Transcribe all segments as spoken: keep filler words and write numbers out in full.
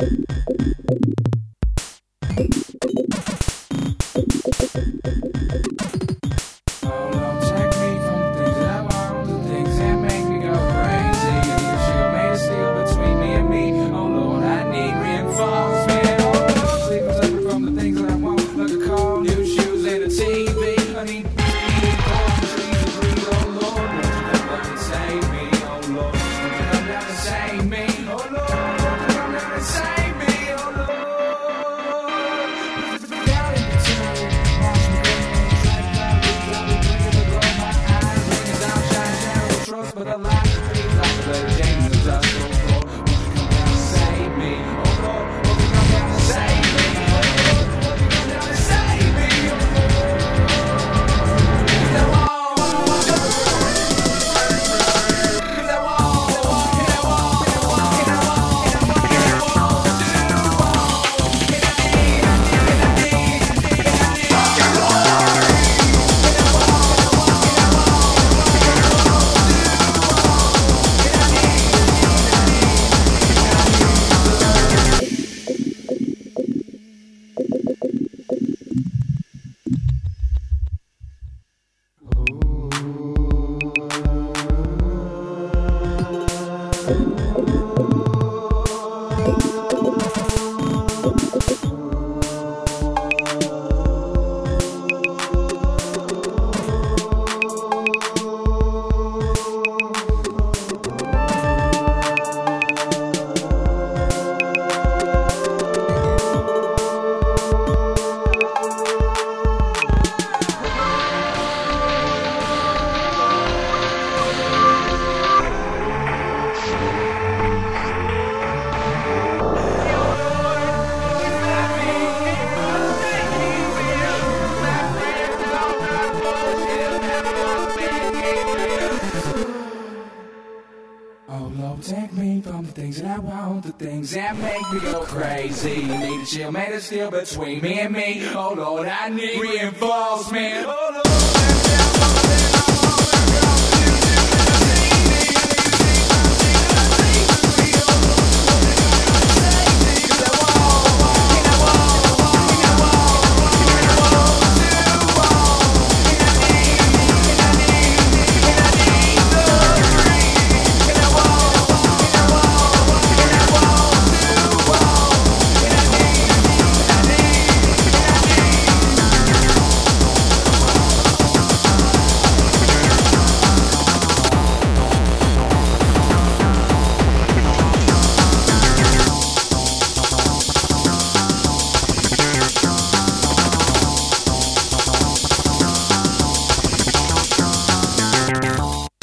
Protect me from the things that I want, the things that make me go crazy. You need to chill, man, it's still between me and me. Oh Lord, I need reinforcement. Oh Lord.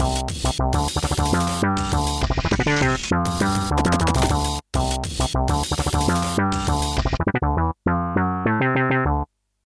Thank you.